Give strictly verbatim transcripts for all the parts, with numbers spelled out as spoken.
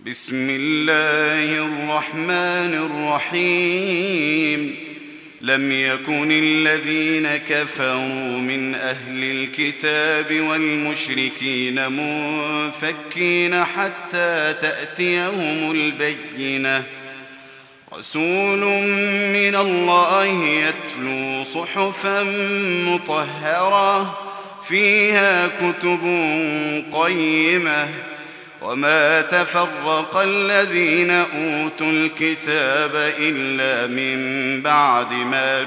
بسم الله الرحمن الرحيم لم يكن الذين كفروا من أهل الكتاب والمشركين منفكين حتى تأتيهم البينة رسول من الله يتلو صحفا مطهرة فيها كتب قيمة وما تفرق الذين أوتوا الكتاب إلا من بعد ما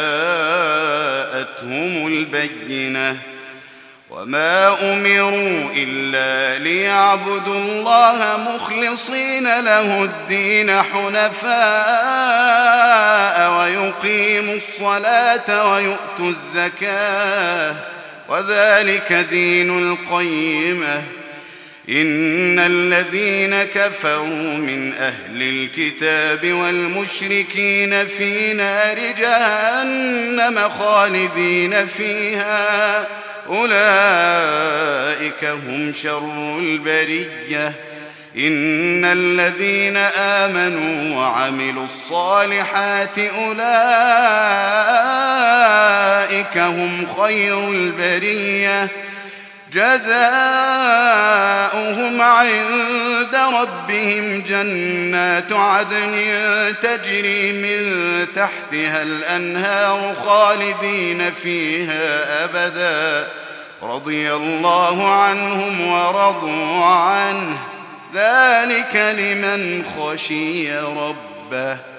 جاءتهم البينة وما أمروا إلا ليعبدوا الله مخلصين له الدين حنفاء ويقيموا الصلاة ويؤتوا الزكاة وذلك دين القيمة إن الذين كفروا من أهل الكتاب والمشركين في نار جهنم خالدين فيها أولئك هم شر البرية إن الذين آمنوا وعملوا الصالحات أولئك هم خير البرية جزاؤهم عند ربهم جنات عدن تجري من تحتها الأنهار خالدين فيها أبدا رضي الله عنهم ورضوا عنه ذلك لمن خشي ربه